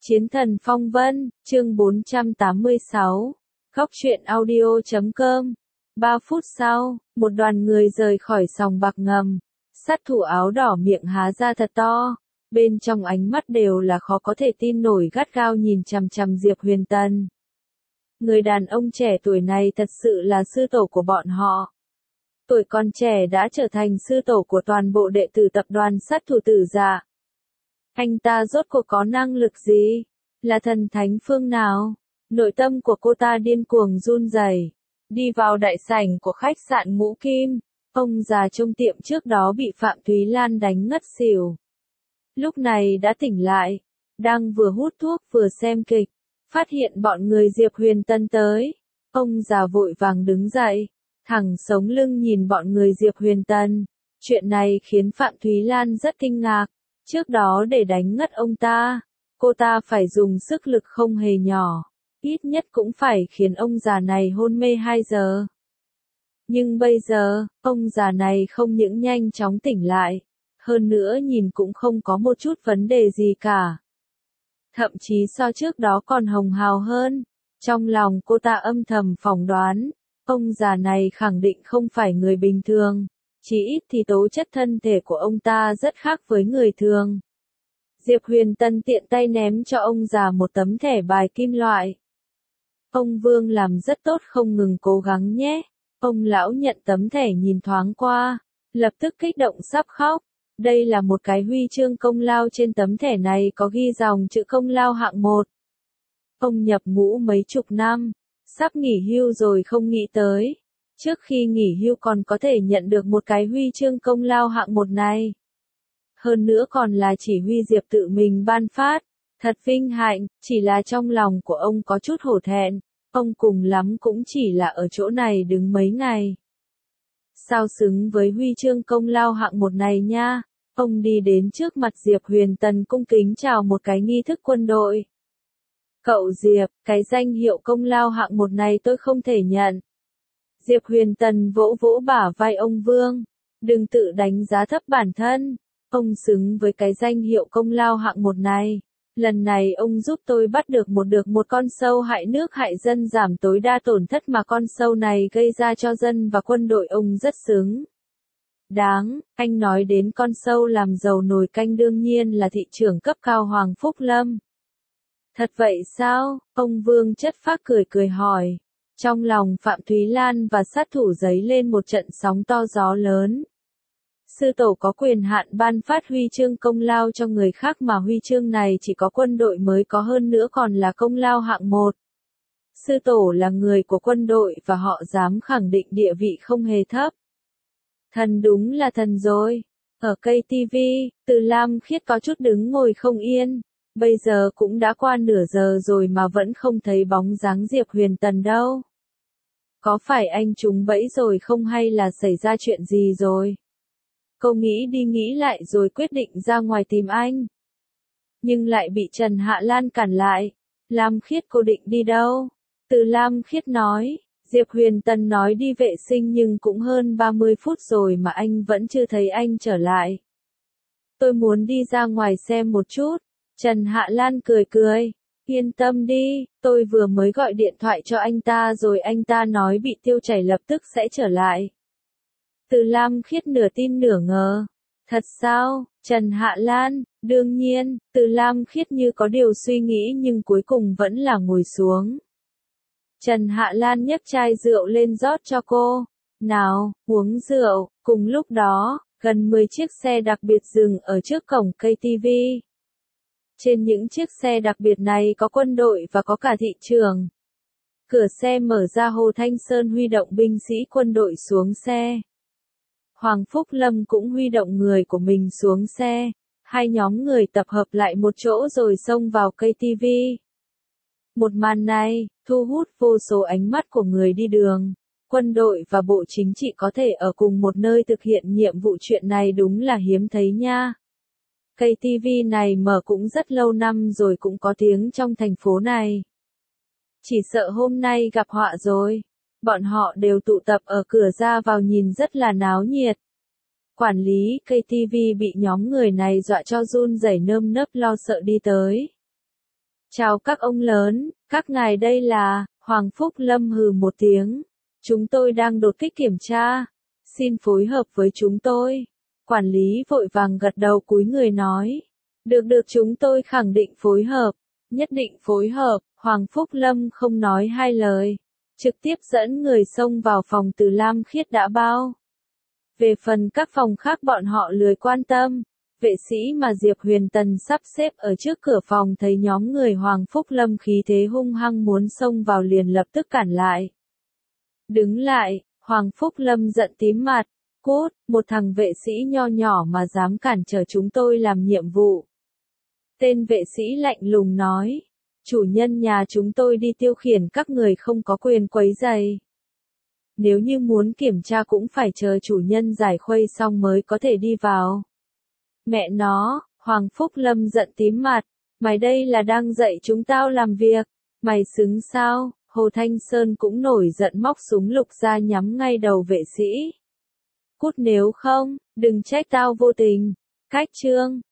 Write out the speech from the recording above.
Chiến thần phong vân, chương 486. Góc truyện audio.com. 3 phút sau, một đoàn người rời khỏi sòng bạc ngầm. Sát thủ áo đỏ miệng há ra thật to. Bên trong ánh mắt đều là khó có thể tin nổi, gắt gao nhìn chằm chằm Diệp Huyền Tân. Người đàn ông trẻ tuổi này thật sự là sư tổ của bọn họ. Tuổi còn trẻ đã trở thành sư tổ của toàn bộ đệ tử tập đoàn sát thủ Tử Dạ. Anh ta rốt cuộc có năng lực gì? Là thần thánh phương nào? Nội tâm của cô ta điên cuồng run rẩy. Đi vào đại sảnh của khách sạn Ngũ Kim, ông già trong tiệm trước đó bị Phạm Thúy Lan đánh ngất xỉu. Lúc này đã tỉnh lại, đang vừa hút thuốc vừa xem kịch, phát hiện bọn người Diệp Huyền Tân tới. Ông già vội vàng đứng dậy, thẳng sống lưng nhìn bọn người Diệp Huyền Tân. Chuyện này khiến Phạm Thúy Lan rất kinh ngạc. Trước đó để đánh ngất ông ta, cô ta phải dùng sức lực không hề nhỏ, ít nhất cũng phải khiến ông già này hôn mê 2 giờ. Nhưng bây giờ, ông già này không những nhanh chóng tỉnh lại, hơn nữa nhìn cũng không có một chút vấn đề gì cả. Thậm chí so trước đó còn hồng hào hơn. Trong lòng cô ta âm thầm phỏng đoán, ông già này khẳng định không phải người bình thường. Chỉ ít thì tố chất thân thể của ông ta rất khác với người thường. Diệp Huyền Tân tiện tay ném cho ông già một tấm thẻ bài kim loại. Ông Vương làm rất tốt, không ngừng cố gắng nhé. Ông lão nhận tấm thẻ nhìn thoáng qua, lập tức kích động sắp khóc. Đây là một cái huy chương công lao, trên tấm thẻ này có ghi dòng chữ công lao hạng 1. Ông nhập ngũ mấy chục năm, sắp nghỉ hưu rồi không nghĩ tới. Trước khi nghỉ hưu còn có thể nhận được một cái huy chương công lao hạng 1 này. Hơn nữa còn là chỉ huy Diệp tự mình ban phát. Thật vinh hạnh, chỉ là trong lòng của ông có chút hổ thẹn. Ông cùng lắm cũng chỉ là ở chỗ này đứng mấy ngày. Sao xứng với huy chương công lao hạng 1 này nha. Ông đi đến trước mặt Diệp Huyền Tân cung kính chào một cái nghi thức quân đội. Cậu Diệp, cái danh hiệu công lao hạng 1 này tôi không thể nhận. Diệp Huyền Tân vỗ vỗ bả vai ông Vương. Đừng tự đánh giá thấp bản thân. Ông xứng với cái danh hiệu công lao hạng 1 này. Lần này ông giúp tôi bắt được một con sâu hại nước hại dân, giảm tối đa tổn thất mà con sâu này gây ra cho dân và quân đội, ông rất xứng đáng. Anh nói đến con sâu làm dầu nồi canh đương nhiên là thị trưởng cấp cao Hoàng Phúc Lâm. Thật vậy sao? Ông Vương chất phác cười cười hỏi. Trong lòng Phạm Thúy Lan và sát thủ giấy lên một trận sóng to gió lớn. Sư tổ có quyền hạn ban phát huy chương công lao cho người khác, mà huy chương này chỉ có quân đội mới có, hơn nữa còn là công lao hạng 1. Sư tổ là người của quân đội và họ dám khẳng định địa vị không hề thấp. Thần đúng là thần rồi. Ở cây TV, Từ Lam Khiết có chút đứng ngồi không yên. Bây giờ cũng đã qua nửa giờ rồi mà vẫn không thấy bóng dáng Diệp Huyền Tân đâu. Có phải anh trúng bẫy rồi không, hay là xảy ra chuyện gì rồi? Cô nghĩ đi nghĩ lại rồi quyết định ra ngoài tìm anh. Nhưng lại bị Trần Hạ Lan cản lại. Lam Khiết, cô định đi đâu? Từ Lam Khiết nói. Diệp Huyền Tân nói đi vệ sinh, nhưng cũng hơn 30 phút rồi mà anh vẫn chưa thấy anh trở lại. Tôi muốn đi ra ngoài xem một chút. Trần Hạ Lan cười cười. Yên tâm đi, tôi vừa mới gọi điện thoại cho anh ta rồi, anh ta nói bị tiêu chảy lập tức sẽ trở lại. Từ Lam Khiết nửa tin nửa ngờ. Thật sao, Trần Hạ Lan? Đương nhiên. Từ Lam Khiết như có điều suy nghĩ nhưng cuối cùng vẫn là ngồi xuống. Trần Hạ Lan nhấc chai rượu lên rót cho cô. Nào, uống rượu. Cùng lúc đó, gần 10 chiếc xe đặc biệt dừng ở trước cổng cây TV. Trên những chiếc xe đặc biệt này có quân đội và có cả thị trường. Cửa xe mở ra, Hồ Thanh Sơn huy động binh sĩ quân đội xuống xe. Hoàng Phúc Lâm cũng huy động người của mình xuống xe. Hai nhóm người tập hợp lại một chỗ rồi xông vào cây TV. Một màn này, thu hút vô số ánh mắt của người đi đường. Quân đội và Bộ Chính trị có thể ở cùng một nơi thực hiện nhiệm vụ, chuyện này đúng là hiếm thấy nha. Cây TV này mở cũng rất lâu năm rồi, cũng có tiếng trong thành phố này. Chỉ sợ hôm nay gặp họa rồi. Bọn họ đều tụ tập ở cửa ra vào nhìn rất là náo nhiệt. Quản lý cây TV bị nhóm người này dọa cho run rẩy, nơm nớp lo sợ đi tới. Chào các ông lớn, các ngài đây là, Hoàng Phúc Lâm hừ một tiếng. Chúng tôi đang đột kích kiểm tra. Xin phối hợp với chúng tôi. Quản lý vội vàng gật đầu cúi người nói. Được chúng tôi khẳng định phối hợp. Nhất định phối hợp, Hoàng Phúc Lâm không nói hai lời. Trực tiếp dẫn người xông vào phòng Từ Lam Khiết đã bao. Về phần các phòng khác bọn họ lười quan tâm. Vệ sĩ mà Diệp Huyền Tần sắp xếp ở trước cửa phòng thấy nhóm người Hoàng Phúc Lâm khí thế hung hăng muốn xông vào liền lập tức cản lại. Đứng lại, Hoàng Phúc Lâm giận tím mặt. Cút, một thằng vệ sĩ nho nhỏ mà dám cản trở chúng tôi làm nhiệm vụ. Tên vệ sĩ lạnh lùng nói. Chủ nhân nhà chúng tôi đi tiêu khiển các người không có quyền quấy rầy. Nếu như muốn kiểm tra cũng phải chờ chủ nhân giải khuây xong mới có thể đi vào. Mẹ nó, Hoàng Phúc Lâm giận tím mặt. Mày đây là đang dạy chúng tao làm việc. Mày xứng sao? Hồ Thanh Sơn cũng nổi giận móc súng lục ra nhắm ngay đầu vệ sĩ. Cút nếu không, đừng trách tao vô tình. Cách chương